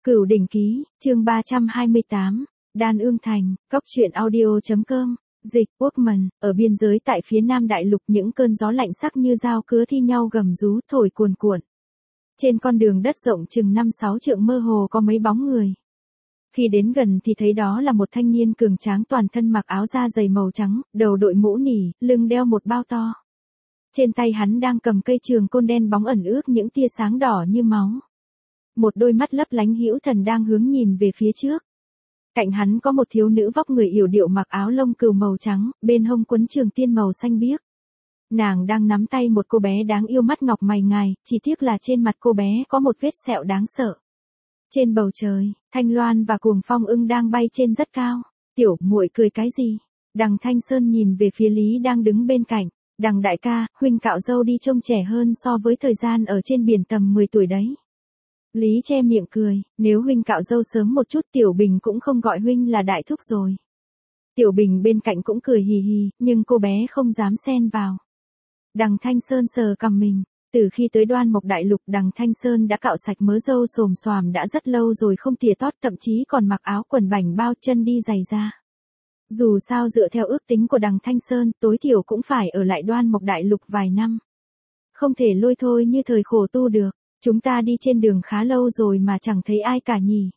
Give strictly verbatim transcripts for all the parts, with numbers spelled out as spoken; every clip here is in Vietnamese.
Cửu Đỉnh Ký, chương ba trăm hai mươi tám, Đan Ương Thành, Cốc truyện audio.com, dịch, Workman, ở biên giới tại phía Nam Đại Lục những cơn gió lạnh sắc như dao cứa thi nhau gầm rú thổi cuồn cuộn. Trên con đường đất rộng chừng năm sáu trượng mơ hồ có mấy bóng người. Khi đến gần thì thấy đó là một thanh niên cường tráng toàn thân mặc áo da dày màu trắng, đầu đội mũ nỉ, lưng đeo một bao to. Trên tay hắn đang cầm cây trường côn đen bóng ẩn ước những tia sáng đỏ như máu. Một đôi mắt lấp lánh hữu thần đang hướng nhìn về phía trước. Cạnh hắn có một thiếu nữ vóc người yểu điệu mặc áo lông cừu màu trắng, bên hông quấn trường tiên màu xanh biếc. Nàng đang nắm tay một cô bé đáng yêu mắt ngọc mày ngài, chỉ tiếc là trên mặt cô bé có một vết sẹo đáng sợ. Trên bầu trời, Thanh Loan và Cuồng Phong Ưng đang bay trên rất cao. Tiểu muội cười cái gì? Đằng Thanh Sơn nhìn về phía Lý đang đứng bên cạnh. Đằng đại ca, huynh cạo râu đi trông trẻ hơn so với thời gian ở trên biển tầm mười tuổi đấy. Lý che miệng cười, nếu huynh cạo râu sớm một chút Tiểu Bình cũng không gọi huynh là đại thúc rồi. Tiểu Bình bên cạnh cũng cười hì hì, nhưng cô bé không dám xen vào. Đằng Thanh Sơn sờ cằm mình, từ khi tới Đoan Mộc Đại Lục đằng Thanh Sơn đã cạo sạch mớ râu xồm xoàm đã rất lâu rồi không tỉa tót, thậm chí còn mặc áo quần bảnh bao chân đi giày da. Dù sao dựa theo ước tính của đằng Thanh Sơn, tối thiểu cũng phải ở lại Đoan Mộc Đại Lục vài năm. Không thể lôi thôi như thời khổ tu được. Chúng ta đi trên đường khá lâu rồi mà chẳng thấy ai cả nhỉ.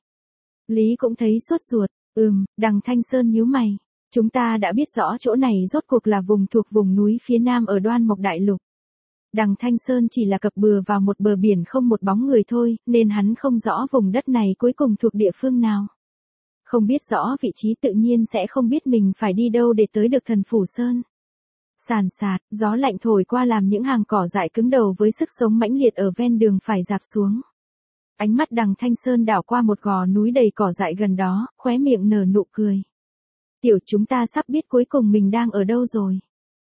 Lý cũng thấy sốt ruột, ừm, đằng Thanh Sơn nhíu mày. Chúng ta đã biết rõ chỗ này rốt cuộc là vùng thuộc vùng núi phía Nam ở Đoan Mộc Đại Lục. Đằng Thanh Sơn chỉ là cập bừa vào một bờ biển không một bóng người thôi, nên hắn không rõ vùng đất này cuối cùng thuộc địa phương nào. Không biết rõ vị trí tự nhiên sẽ không biết mình phải đi đâu để tới được Thần Phủ Sơn. Sàn sạt, gió lạnh thổi qua làm những hàng cỏ dại cứng đầu với sức sống mãnh liệt ở ven đường phải rạp xuống. Ánh mắt đằng Thanh Sơn đảo qua một gò núi đầy cỏ dại gần đó, khóe miệng nở nụ cười. Tiểu chúng ta sắp biết cuối cùng mình đang ở đâu rồi.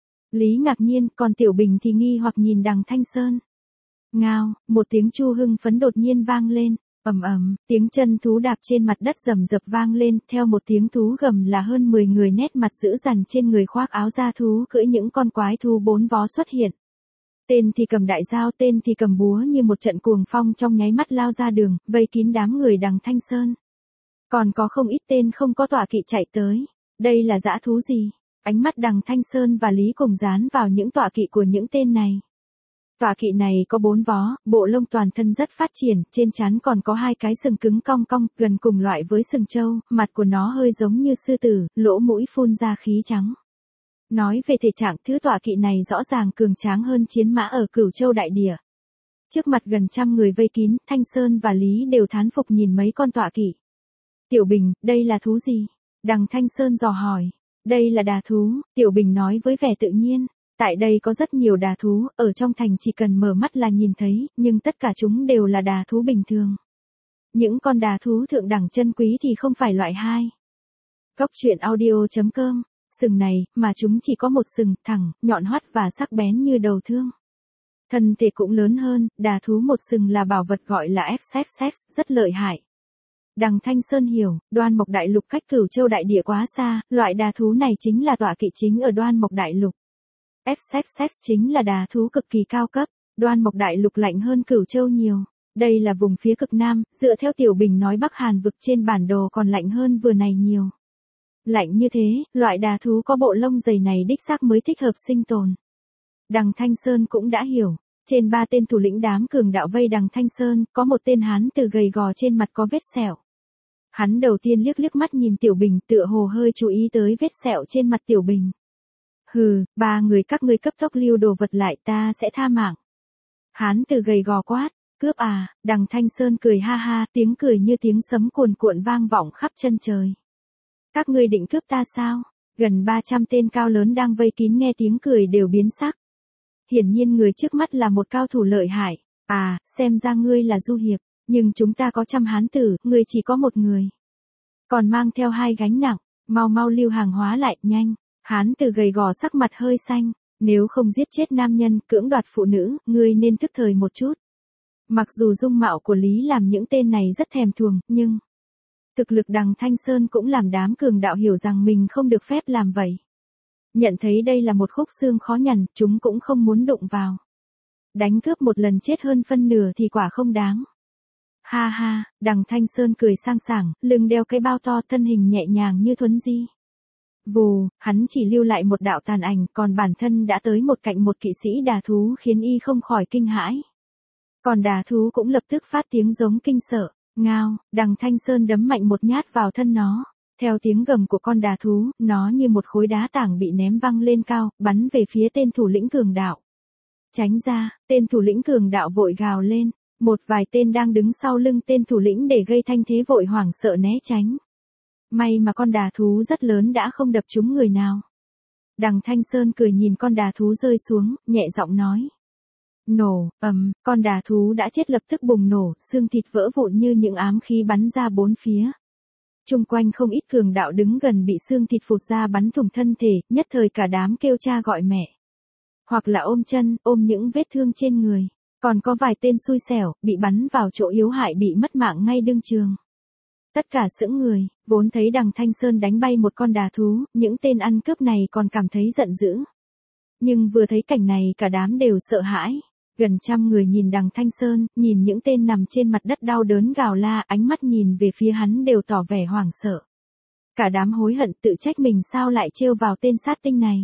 Lý ngạc nhiên, còn Tiểu Bình thì nghi hoặc nhìn đằng Thanh Sơn. Ngao, một tiếng chu hưng phấn đột nhiên vang lên. Ầm ầm, tiếng chân thú đạp trên mặt đất rầm rập vang lên, theo một tiếng thú gầm là hơn mười người nét mặt dữ dằn trên người khoác áo da thú cưỡi những con quái thú bốn vó xuất hiện. Tên thì cầm đại dao, tên thì cầm búa như một trận cuồng phong trong nháy mắt lao ra đường, vây kín đám người đằng Thanh Sơn. Còn có không ít tên không có tọa kỵ chạy tới. Đây là dã thú gì? Ánh mắt đằng Thanh Sơn và Lý cùng dán vào những tọa kỵ của những tên này. Tọa kỵ này có bốn vó, bộ lông toàn thân rất phát triển, trên trán còn có hai cái sừng cứng cong cong, gần cùng loại với sừng trâu, mặt của nó hơi giống như sư tử, lỗ mũi phun ra khí trắng. Nói về thể trạng, thứ tọa kỵ này rõ ràng cường tráng hơn chiến mã ở Cửu Châu đại địa. Trước mặt gần trăm người vây kín, Thanh Sơn và Lý đều thán phục nhìn mấy con tọa kỵ. Tiểu Bình, đây là thú gì? Đằng Thanh Sơn dò hỏi. Đây là đà thú, Tiểu Bình nói với vẻ tự nhiên. Tại đây có rất nhiều đà thú, ở trong thành chỉ cần mở mắt là nhìn thấy, nhưng tất cả chúng đều là đà thú bình thường. Những con đà thú thượng đẳng chân quý thì không phải loại hai. Cốc truyện audio.com, sừng này, mà chúng chỉ có một sừng, thẳng, nhọn hoắt và sắc bén như đầu thương. Thân thể cũng lớn hơn, đà thú một sừng là bảo vật gọi là ích ích ích, rất lợi hại. Đằng Thanh Sơn hiểu, Đoan Mộc Đại Lục cách Cửu Châu đại địa quá xa, loại đà thú này chính là tọa kỵ chính ở Đoan Mộc Đại Lục. ích ích ích chính là đà thú cực kỳ cao cấp, Đoan Mộc Đại Lục lạnh hơn Cửu Châu nhiều. Đây là vùng phía cực Nam, dựa theo Tiểu Bình nói Bắc Hàn vực trên bản đồ còn lạnh hơn vừa này nhiều. Lạnh như thế, loại đà thú có bộ lông dày này đích xác mới thích hợp sinh tồn. Đằng Thanh Sơn cũng đã hiểu, trên ba tên thủ lĩnh đám cường đạo vây đằng Thanh Sơn, có một tên hán tử gầy gò trên mặt có vết sẹo. Hắn đầu tiên liếc liếc mắt nhìn Tiểu Bình, tựa hồ hơi chú ý tới vết sẹo trên mặt Tiểu Bình. Hừ, ba người các ngươi cấp tốc lưu đồ vật lại, ta sẽ tha mạng. Hán tử gầy gò quát, cướp à? Đằng Thanh Sơn cười ha ha, tiếng cười như tiếng sấm cuồn cuộn vang vọng khắp chân trời. Các ngươi định cướp ta sao? Gần ba trăm tên cao lớn đang vây kín nghe tiếng cười đều biến sắc. Hiển nhiên người trước mắt là một cao thủ lợi hại. À, xem ra ngươi là du hiệp, nhưng chúng ta có trăm hán tử, ngươi chỉ có một người. Còn mang theo hai gánh nặng, mau mau lưu hàng hóa lại, nhanh. Hán tử gầy gò sắc mặt hơi xanh, nếu không giết chết nam nhân, cưỡng đoạt phụ nữ, ngươi nên thức thời một chút. Mặc dù dung mạo của Lý làm những tên này rất thèm thuồng, nhưng thực lực đằng Thanh Sơn cũng làm đám cường đạo hiểu rằng mình không được phép làm vậy. Nhận thấy đây là một khúc xương khó nhằn, chúng cũng không muốn đụng vào. Đánh cướp một lần chết hơn phân nửa thì quả không đáng. Ha ha, Đằng Thanh Sơn cười sang sảng, lưng đeo cái bao to, thân hình nhẹ nhàng như thuấn di. Vù, hắn chỉ lưu lại một đạo tàn ảnh, còn bản thân đã tới một cạnh một kỵ sĩ đà thú khiến y không khỏi kinh hãi. Còn đà thú cũng lập tức phát tiếng giống kinh sợ, ngao, Đằng Thanh Sơn đấm mạnh một nhát vào thân nó. Theo tiếng gầm của con đà thú, nó như một khối đá tảng bị ném văng lên cao, bắn về phía tên thủ lĩnh cường đạo. Tránh ra, tên thủ lĩnh cường đạo vội gào lên, một vài tên đang đứng sau lưng tên thủ lĩnh để gây thanh thế vội hoảng sợ né tránh. May mà con đà thú rất lớn đã không đập trúng người nào. Đằng Thanh Sơn cười nhìn con đà thú rơi xuống, nhẹ giọng nói. Nổ, ầm, con đà thú đã chết lập tức bùng nổ, xương thịt vỡ vụn như những ám khí bắn ra bốn phía. Chung quanh không ít cường đạo đứng gần bị xương thịt phụt ra bắn thủng thân thể, nhất thời cả đám kêu cha gọi mẹ. Hoặc là ôm chân, ôm những vết thương trên người. Còn có vài tên xui xẻo, bị bắn vào chỗ yếu hại bị mất mạng ngay đương trường. Tất cả sững người, vốn thấy Đằng Thanh Sơn đánh bay một con đà thú, những tên ăn cướp này còn cảm thấy giận dữ. Nhưng vừa thấy cảnh này cả đám đều sợ hãi. Gần trăm người nhìn Đằng Thanh Sơn, nhìn những tên nằm trên mặt đất đau đớn gào la, ánh mắt nhìn về phía hắn đều tỏ vẻ hoảng sợ. Cả đám hối hận tự trách mình sao lại trêu vào tên sát tinh này.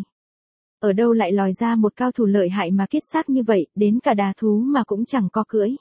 Ở đâu lại lòi ra một cao thủ lợi hại mà kiết xác như vậy, đến cả đà thú mà cũng chẳng có cưỡi.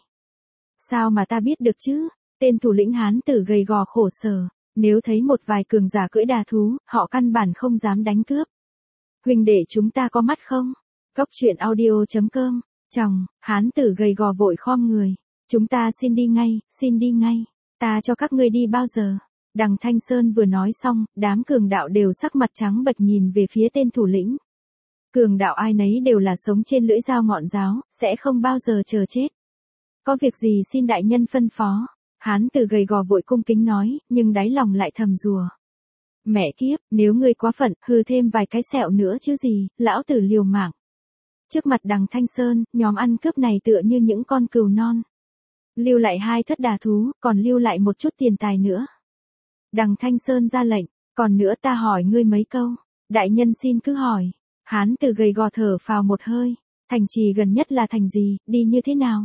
Sao mà ta biết được chứ? Tên thủ lĩnh hán tử gầy gò khổ sở, nếu thấy một vài cường giả cưỡi đà thú, họ căn bản không dám đánh cướp. Huynh đệ chúng ta có mắt không? Cốc truyện audio chấm com. Chồng, hán tử gầy gò vội khom người. Chúng ta xin đi ngay, xin đi ngay. Ta cho các ngươi đi bao giờ? Đằng Thanh Sơn vừa nói xong, đám cường đạo đều sắc mặt trắng bệch nhìn về phía tên thủ lĩnh. Cường đạo ai nấy đều là sống trên lưỡi dao ngọn giáo, sẽ không bao giờ chờ chết. Có việc gì xin đại nhân phân phó. Hán tử gầy gò vội cung kính nói, nhưng đáy lòng lại thầm rùa. Mẹ kiếp, nếu ngươi quá phận, hư thêm vài cái sẹo nữa chứ gì, lão tử liều mạng. Trước mặt Đằng Thanh Sơn, nhóm ăn cướp này tựa như những con cừu non. Lưu lại hai thất đà thú, còn lưu lại một chút tiền tài nữa. Đằng Thanh Sơn ra lệnh, còn nữa ta hỏi ngươi mấy câu. Đại nhân xin cứ hỏi. Hán tử gầy gò thở phào một hơi. Thành trì gần nhất là thành gì, đi như thế nào?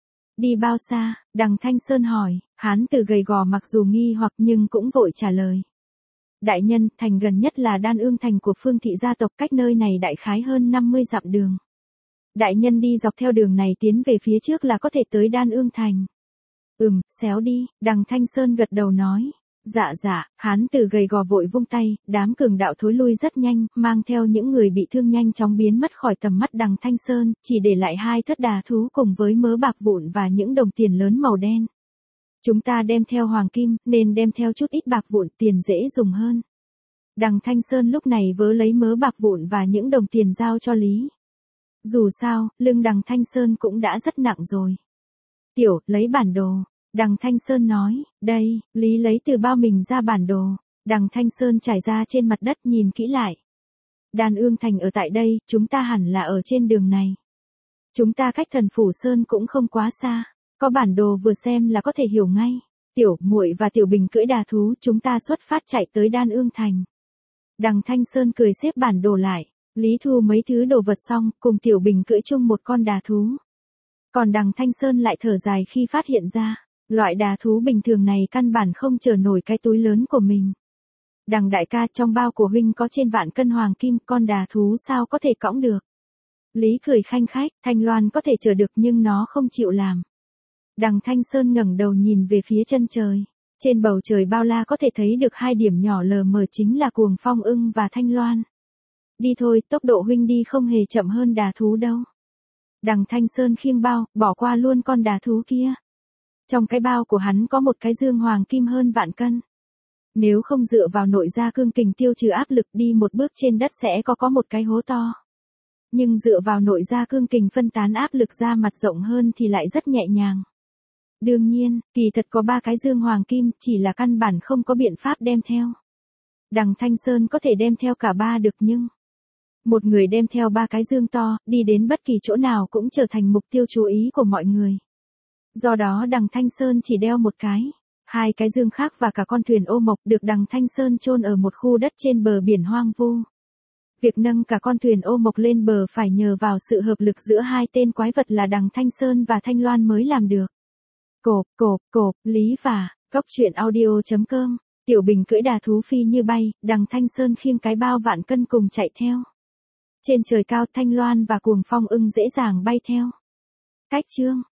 Đi bao xa? Đằng Thanh Sơn hỏi. Hán tử gầy gò mặc dù nghi hoặc nhưng cũng vội trả lời. Đại nhân, thành gần nhất là Đan Ương thành của Phương thị gia tộc, cách nơi này đại khái hơn năm mươi dặm đường. Đại nhân đi dọc theo đường này tiến về phía trước là có thể tới Đan Ương thành. Ừm, xéo đi, Đằng Thanh Sơn gật đầu nói. Dạ dạ, hán tử gầy gò vội vung tay, đám cường đạo thối lui rất nhanh, mang theo những người bị thương nhanh chóng biến mất khỏi tầm mắt Đằng Thanh Sơn, chỉ để lại hai thất đà thú cùng với mớ bạc vụn và những đồng tiền lớn màu đen. Chúng ta đem theo hoàng kim, nên đem theo chút ít bạc vụn, tiền dễ dùng hơn. Đằng Thanh Sơn lúc này vớ lấy mớ bạc vụn và những đồng tiền giao cho Lý. Dù sao, lưng Đằng Thanh Sơn cũng đã rất nặng rồi. Tiểu, lấy bản đồ. Đằng Thanh Sơn nói, đây, Lý lấy từ bao mình ra bản đồ. Đằng Thanh Sơn trải ra trên mặt đất nhìn kỹ lại. Đan Ương thành ở tại đây, chúng ta hẳn là ở trên đường này. Chúng ta cách Thần Phủ Sơn cũng không quá xa. Có bản đồ vừa xem là có thể hiểu ngay. Tiểu, muội và Tiểu Bình cưỡi đà thú, chúng ta xuất phát chạy tới Đan Ương thành. Đằng Thanh Sơn cười xếp bản đồ lại. Lý thu mấy thứ đồ vật xong, cùng Tiểu Bình cưỡi chung một con đà thú. Còn Đằng Thanh Sơn lại thở dài khi phát hiện ra, loại đà thú bình thường này căn bản không chở nổi cái túi lớn của mình. Đằng đại ca, trong bao của huynh có trên vạn cân hoàng kim, con đà thú sao có thể cõng được. Lý cười khanh khách, Thanh Loan có thể chở được nhưng nó không chịu làm. Đằng Thanh Sơn ngẩng đầu nhìn về phía chân trời. Trên bầu trời bao la có thể thấy được hai điểm nhỏ lờ mờ chính là Cuồng Phong Ưng và Thanh Loan. Đi thôi, tốc độ huynh đi không hề chậm hơn đà thú đâu. Đằng Thanh Sơn khiêng bao, bỏ qua luôn con đà thú kia. Trong cái bao của hắn có một cái dương hoàng kim hơn vạn cân. Nếu không dựa vào nội gia cương kình tiêu trừ áp lực, đi một bước trên đất sẽ có có một cái hố to. Nhưng dựa vào nội gia cương kình phân tán áp lực ra mặt rộng hơn thì lại rất nhẹ nhàng. Đương nhiên, kỳ thật có ba cái dương hoàng kim, chỉ là căn bản không có biện pháp đem theo. Đằng Thanh Sơn có thể đem theo cả ba được nhưng một người đem theo ba cái dương to, đi đến bất kỳ chỗ nào cũng trở thành mục tiêu chú ý của mọi người. Do đó Đằng Thanh Sơn chỉ đeo một cái. Hai cái dương khác và cả con thuyền ô mộc được Đằng Thanh Sơn chôn ở một khu đất trên bờ biển hoang vu. Việc nâng cả con thuyền ô mộc lên bờ phải nhờ vào sự hợp lực giữa hai tên quái vật là Đằng Thanh Sơn và Thanh Loan mới làm được. cộp, cộp, cộp, Lý và, Cóc truyện audio.com, Tiểu Bình cưỡi đà thú phi như bay, đằng Thanh Sơn khiêng cái bao vạn cân cùng chạy theo. Trên trời cao Thanh Loan và Cuồng Phong ưng dễ dàng bay theo. Cách chương